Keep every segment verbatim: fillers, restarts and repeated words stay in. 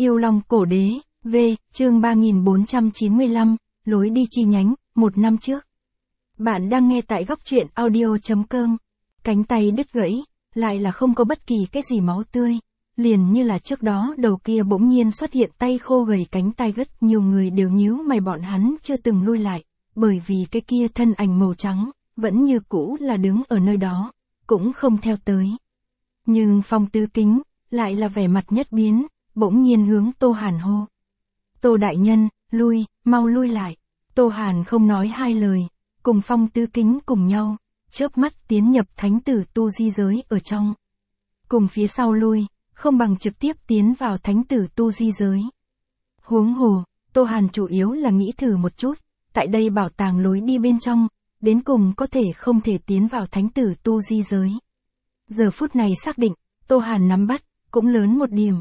Yêu Long Cổ Đế, V, chương ba nghìn bốn trăm chín mươi lăm, lối đi chi nhánh, một năm trước. Bạn đang nghe tại góc truyện audio chấm com. Cánh tay đứt gãy, lại là không có bất kỳ cái gì máu tươi. Liền như là trước đó đầu kia bỗng nhiên xuất hiện tay khô gầy cánh tay gất, nhiều người đều nhíu mày, bọn hắn chưa từng lui lại, bởi vì cái kia thân ảnh màu trắng, vẫn như cũ là đứng ở nơi đó, cũng không theo tới. Nhưng Phong Tứ Kính, lại là vẻ mặt nhất biến, bỗng nhiên hướng Tô Hàn hô. Tô đại nhân, lui, mau lui lại. Tô Hàn không nói hai lời, cùng Phong Tứ Kính cùng nhau, chớp mắt tiến nhập thánh tử tu di giới ở trong. Cùng phía sau lui, không bằng trực tiếp tiến vào thánh tử tu di giới. Huống hồ, Tô Hàn chủ yếu là nghĩ thử một chút, tại đây bảo tàng lối đi bên trong, đến cùng có thể không thể tiến vào thánh tử tu di giới. Giờ phút này xác định, Tô Hàn nắm bắt, cũng lớn một điểm.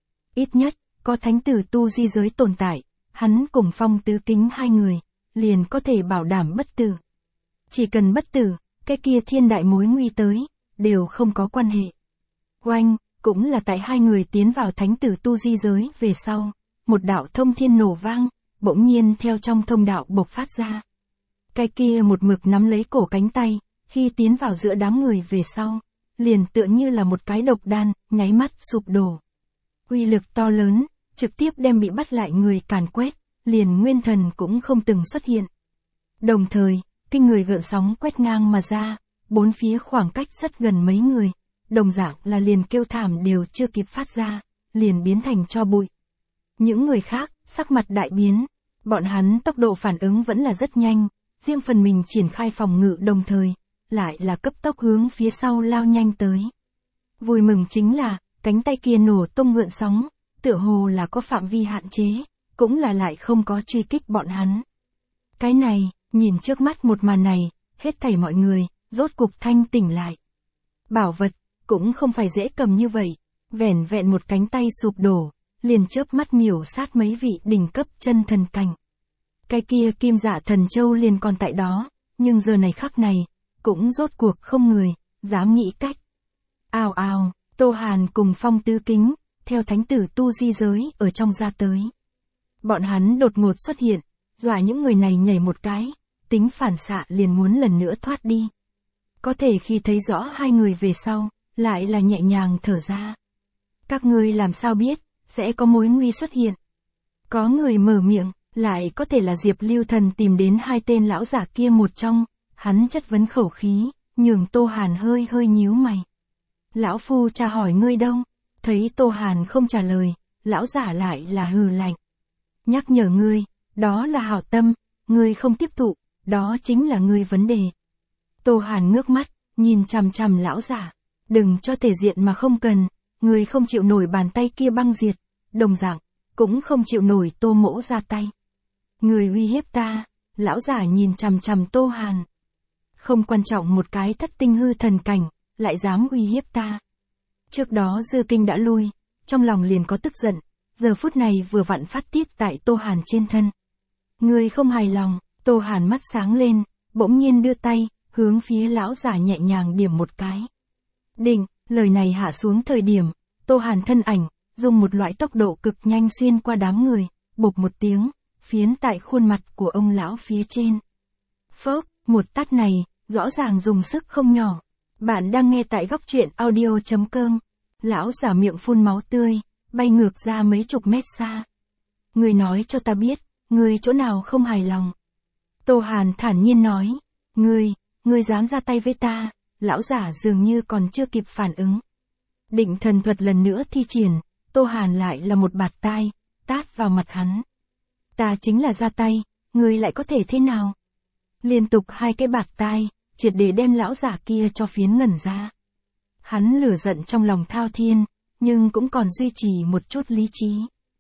Ít nhất, có thánh tử tu di giới tồn tại, hắn cùng Phong Tứ Kính hai người, liền có thể bảo đảm bất tử. Chỉ cần bất tử, cái kia thiên đại mối nguy tới, đều không có quan hệ. Oanh, cũng là tại hai người tiến vào thánh tử tu di giới về sau, một đạo thông thiên nổ vang, bỗng nhiên theo trong thông đạo bộc phát ra. Cái kia một mực nắm lấy cổ cánh tay, khi tiến vào giữa đám người về sau, liền tựa như là một cái độc đan, nháy mắt sụp đổ. Uy lực to lớn, trực tiếp đem bị bắt lại người càn quét, liền nguyên thần cũng không từng xuất hiện. Đồng thời, kinh người gợn sóng quét ngang mà ra, bốn phía khoảng cách rất gần mấy người, đồng dạng là liền kêu thảm đều chưa kịp phát ra, liền biến thành tro bụi. Những người khác, sắc mặt đại biến, bọn hắn tốc độ phản ứng vẫn là rất nhanh, riêng phần mình triển khai phòng ngự đồng thời, lại là cấp tốc hướng phía sau lao nhanh tới. Vui mừng chính là, cánh tay kia nổ tung gợn sóng, tựa hồ là có phạm vi hạn chế, cũng là lại không có truy kích bọn hắn. Cái này, nhìn trước mắt một màn này, hết thảy mọi người, rốt cục thanh tỉnh lại. Bảo vật, cũng không phải dễ cầm như vậy, vẻn vẹn một cánh tay sụp đổ, liền chớp mắt miểu sát mấy vị đỉnh cấp chân thần cảnh. Cái kia kim dạ thần châu liền còn tại đó, nhưng giờ này khắc này, cũng rốt cuộc không người, dám nghĩ cách. Ào ào, Tô Hàn cùng Phong Tứ Kính, theo thánh tử tu di giới ở trong ra tới. Bọn hắn đột ngột xuất hiện, dọa những người này nhảy một cái, tính phản xạ liền muốn lần nữa thoát đi. Có thể khi thấy rõ hai người về sau, lại là nhẹ nhàng thở ra. Các ngươi làm sao biết, sẽ có mối nguy xuất hiện. Có người mở miệng, lại có thể là Diệp Lưu Thần tìm đến hai tên lão giả kia một trong, hắn chất vấn khẩu khí, nhường Tô Hàn hơi hơi nhíu mày. Lão phu tra hỏi ngươi đâu? Thấy Tô Hàn không trả lời, lão giả lại là hừ lạnh. Nhắc nhở ngươi, đó là hảo tâm, ngươi không tiếp thụ, đó chính là ngươi vấn đề. Tô Hàn ngước mắt, nhìn chằm chằm lão giả, đừng cho thể diện mà không cần, ngươi không chịu nổi bàn tay kia băng diệt, đồng dạng, cũng không chịu nổi Tô mỗ ra tay. Ngươi uy hiếp ta, lão giả nhìn chằm chằm Tô Hàn. Không quan trọng một cái thất tinh hư thần cảnh, lại dám uy hiếp ta. Trước đó Dư Kinh đã lui, trong lòng liền có tức giận, giờ phút này vừa vặn phát tiết tại Tô Hàn trên thân. Ngươi không hài lòng, Tô Hàn mắt sáng lên, bỗng nhiên đưa tay, hướng phía lão giả nhẹ nhàng điểm một cái. Định, lời này hạ xuống thời điểm, Tô Hàn thân ảnh, dùng một loại tốc độ cực nhanh xuyên qua đám người, bộp một tiếng, phiến tại khuôn mặt của ông lão phía trên. Phốc, một tát này, rõ ràng dùng sức không nhỏ. Bạn đang nghe tại góc truyện audio chấm com. Lão giả miệng phun máu tươi, bay ngược ra mấy chục mét xa. Ngươi nói cho ta biết, ngươi chỗ nào không hài lòng. Tô Hàn thản nhiên nói, ngươi, ngươi dám ra tay với ta. Lão giả dường như còn chưa kịp phản ứng. Định thần thuật lần nữa thi triển, Tô Hàn lại là một bạt tai, tát vào mặt hắn. Ta chính là ra tay, ngươi lại có thể thế nào? Liên tục hai cái bạt tai, triệt để đem lão giả kia cho phiến ngẩn ra. Hắn lửa giận trong lòng thao thiên, nhưng cũng còn duy trì một chút lý trí.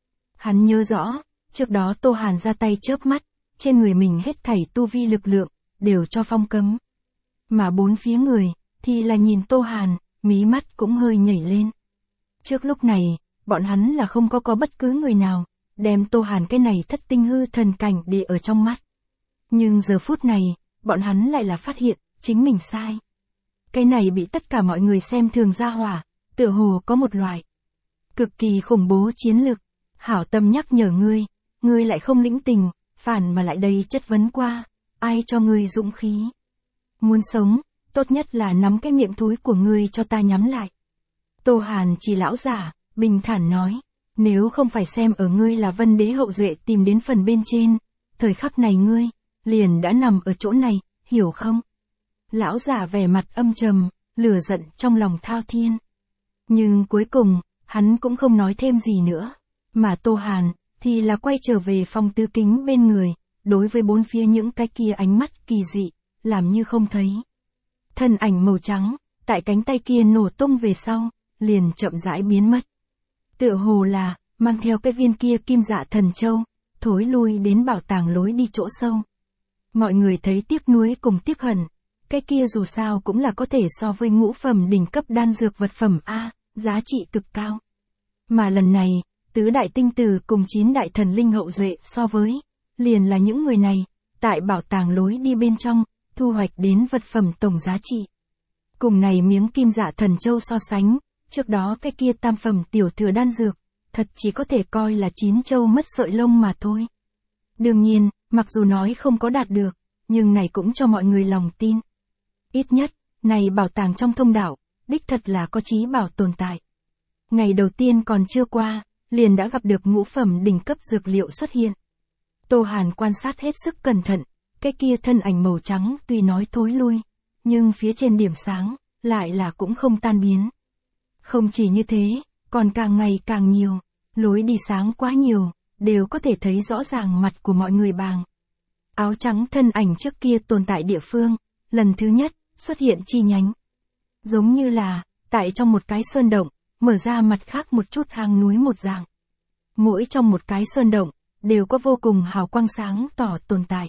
Hắn nhớ rõ, trước đó Tô Hàn ra tay chớp mắt, trên người mình hết thảy tu vi lực lượng, đều cho phong cấm. Mà bốn phía người, thì là nhìn Tô Hàn, mí mắt cũng hơi nhảy lên. Trước lúc này, bọn hắn là không có có bất cứ người nào, đem Tô Hàn cái này thất tinh hư thần cảnh để ở trong mắt. Nhưng giờ phút này, bọn hắn lại là phát hiện, chính mình sai. Cái này bị tất cả mọi người xem thường ra hỏa, tựa hồ có một loại cực kỳ khủng bố chiến lực. hảo tâm nhắc nhở ngươi, ngươi lại không lĩnh tình, phản mà lại đầy chất vấn qua, ai cho ngươi dũng khí. Muốn sống, tốt nhất là nắm cái miệng thúi của ngươi cho ta nhắm lại. Tô Hàn chỉ lão giả, bình thản nói, nếu không phải xem ở ngươi là Vân Đế hậu duệ tìm đến phần bên trên, thời khắc này ngươi, liền đã nằm ở chỗ này, hiểu không? Lão giả vẻ mặt âm trầm, lửa giận trong lòng thao thiên. Nhưng cuối cùng, hắn cũng không nói thêm gì nữa, mà Tô Hàn, thì là quay trở về phòng tư kính bên người, đối với bốn phía những cái kia ánh mắt kỳ dị, làm như không thấy. Thân ảnh màu trắng, tại cánh tay kia nổ tung về sau, liền chậm rãi biến mất. Tựa hồ là, mang theo cái viên kia kim dạ thần châu, thối lui đến bảo tàng lối đi chỗ sâu. Mọi người thấy tiếc nuối cùng tiếc hận, cái kia dù sao cũng là có thể so với ngũ phẩm đỉnh cấp đan dược vật phẩm A, giá trị cực cao. Mà lần này, tứ đại tinh tử cùng chín đại thần linh hậu duệ so với, liền là những người này, tại bảo tàng lối đi bên trong, thu hoạch đến vật phẩm tổng giá trị. Cùng này miếng kim dạ thần châu so sánh, trước đó cái kia tam phẩm tiểu thừa đan dược, thật chỉ có thể coi là chín châu mất sợi lông mà thôi. Đương nhiên, mặc dù nói không có đạt được, nhưng này cũng cho mọi người lòng tin. Ít nhất, này bảo tàng trong thông đạo, đích thật là có chí bảo tồn tại. Ngày đầu tiên còn chưa qua, liền đã gặp được ngũ phẩm đỉnh cấp dược liệu xuất hiện. Tô Hàn quan sát hết sức cẩn thận, cái kia thân ảnh màu trắng tuy nói thối lui, nhưng phía trên điểm sáng, lại là cũng không tan biến. Không chỉ như thế, còn càng ngày càng nhiều, lối đi sáng quá nhiều, đều có thể thấy rõ ràng mặt của mọi người bàng. Áo trắng thân ảnh trước kia tồn tại địa phương, lần thứ nhất, xuất hiện chi nhánh. Giống như là, tại trong một cái sơn động, mở ra mặt khác một chút hang núi một dạng. Mỗi trong một cái sơn động, đều có vô cùng hào quang sáng tỏ tồn tại.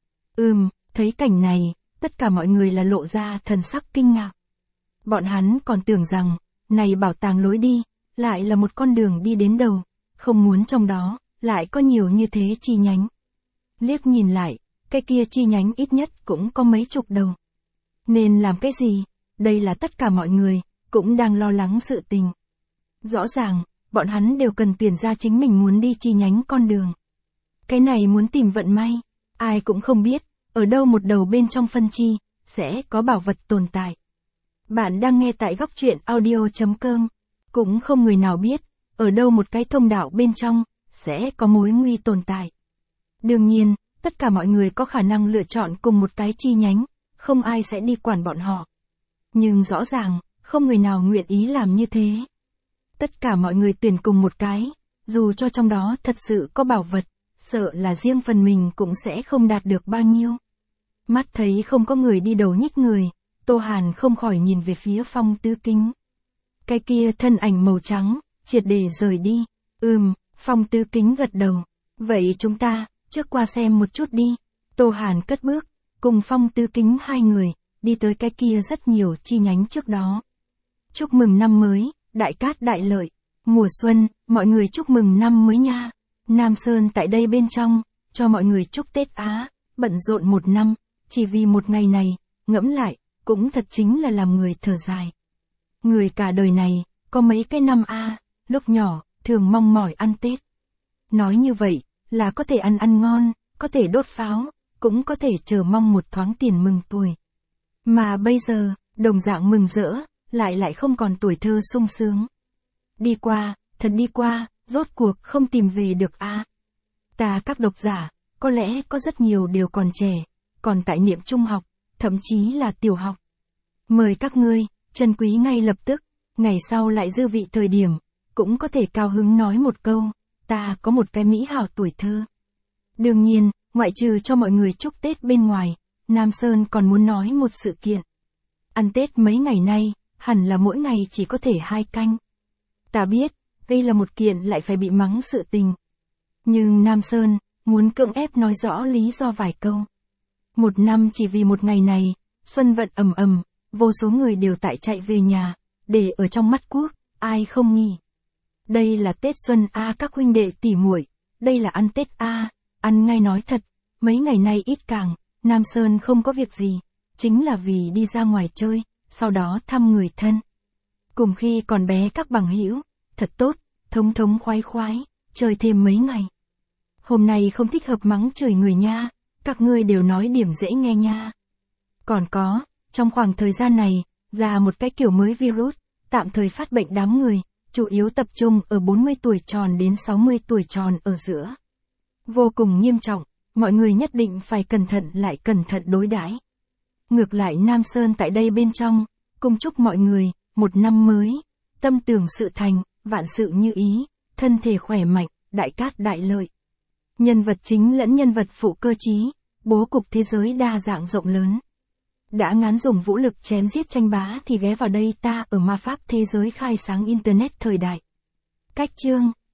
Ừm, thấy cảnh này, tất cả mọi người là lộ ra thần sắc kinh ngạc. Bọn hắn còn tưởng rằng, này bảo tàng lối đi, lại là một con đường đi đến đầu, không muốn trong đó, lại có nhiều như thế chi nhánh. Liếc nhìn lại, cái kia chi nhánh ít nhất cũng có mấy chục đầu. Nên làm cái gì? Đây là tất cả mọi người, cũng đang lo lắng sự tình. Rõ ràng, bọn hắn đều cần tuyển ra chính mình muốn đi chi nhánh con đường. Cái này muốn tìm vận may, ai cũng không biết, ở đâu một đầu bên trong phân chi, sẽ có bảo vật tồn tại. Bạn đang nghe tại góc truyện audio chấm com, cũng không người nào biết, ở đâu một cái thông đạo bên trong, sẽ có mối nguy tồn tại. Đương nhiên, tất cả mọi người có khả năng lựa chọn cùng một cái chi nhánh, không ai sẽ đi quản bọn họ. Nhưng rõ ràng, không người nào nguyện ý làm như thế. Tất cả mọi người tuyển cùng một cái, dù cho trong đó thật sự có bảo vật, sợ là riêng phần mình cũng sẽ không đạt được bao nhiêu. Mắt thấy không có người đi đầu nhích người, Tô Hàn không khỏi nhìn về phía Phong Tư Kính. Cái kia thân ảnh màu trắng, triệt để rời đi. Ừm, Phong Tư Kính gật đầu. Vậy chúng ta, trước qua xem một chút đi. Tô Hàn cất bước, cùng Phong Tư Kính hai người, đi tới cái kia rất nhiều chi nhánh trước đó. Chúc mừng năm mới, đại cát đại lợi. Mùa xuân, mọi người chúc mừng năm mới nha. Nam Sơn tại đây bên trong, cho mọi người chúc Tết Á, bận rộn một năm, chỉ vì một ngày này, ngẫm lại, cũng thật chính là làm người thở dài. Người cả đời này, có mấy cái năm a, lúc nhỏ, thường mong mỏi ăn Tết. Nói như vậy, là có thể ăn ăn ngon, có thể đốt pháo, cũng có thể chờ mong một thoáng tiền mừng tuổi. Mà bây giờ, đồng dạng mừng rỡ, lại lại không còn tuổi thơ sung sướng. Đi qua, thật đi qua, rốt cuộc không tìm về được a. Ta các độc giả, có lẽ có rất nhiều đều còn trẻ, còn tại niệm trung học, thậm chí là tiểu học. Mời các ngươi, trân quý ngay lập tức, ngày sau lại dư vị thời điểm, cũng có thể cao hứng nói một câu, ta có một cái mỹ hảo tuổi thơ. Đương nhiên, ngoại trừ cho mọi người chúc Tết bên ngoài, Nam Sơn còn muốn nói một sự kiện. Ăn Tết mấy ngày nay, hẳn là mỗi ngày chỉ có thể hai canh. Ta biết, đây là một kiện lại phải bị mắng sự tình. Nhưng Nam Sơn, muốn cưỡng ép nói rõ lý do vài câu. Một năm chỉ vì một ngày này, xuân vận ầm ầm, vô số người đều tại chạy về nhà, để ở trong mắt quốc, ai không nghỉ. Đây là Tết xuân a các huynh đệ tỉ muội, đây là ăn Tết a, ăn ngay nói thật, mấy ngày nay ít càng, Nam Sơn không có việc gì, chính là vì đi ra ngoài chơi, sau đó thăm người thân. Cùng khi còn bé các bằng hữu, thật tốt, thống thống khoái khoái, chơi thêm mấy ngày. Hôm nay không thích hợp mắng chửi người nha, các ngươi đều nói điểm dễ nghe nha. Còn có, trong khoảng thời gian này, ra một cái kiểu mới virus, tạm thời phát bệnh đám người, chủ yếu tập trung ở bốn mươi tuổi tròn đến sáu mươi tuổi tròn ở giữa. Vô cùng nghiêm trọng, mọi người nhất định phải cẩn thận lại cẩn thận đối đãi. Ngược lại Nam Sơn tại đây bên trong, cùng chúc mọi người, một năm mới, tâm tưởng sự thành, vạn sự như ý, thân thể khỏe mạnh, đại cát đại lợi. Nhân vật chính lẫn nhân vật phụ cơ trí, bố cục thế giới đa dạng rộng lớn. Đã ngán dùng vũ lực chém giết tranh bá thì ghé vào đây ta ở ma pháp thế giới khai sáng Internet thời đại. Cách chương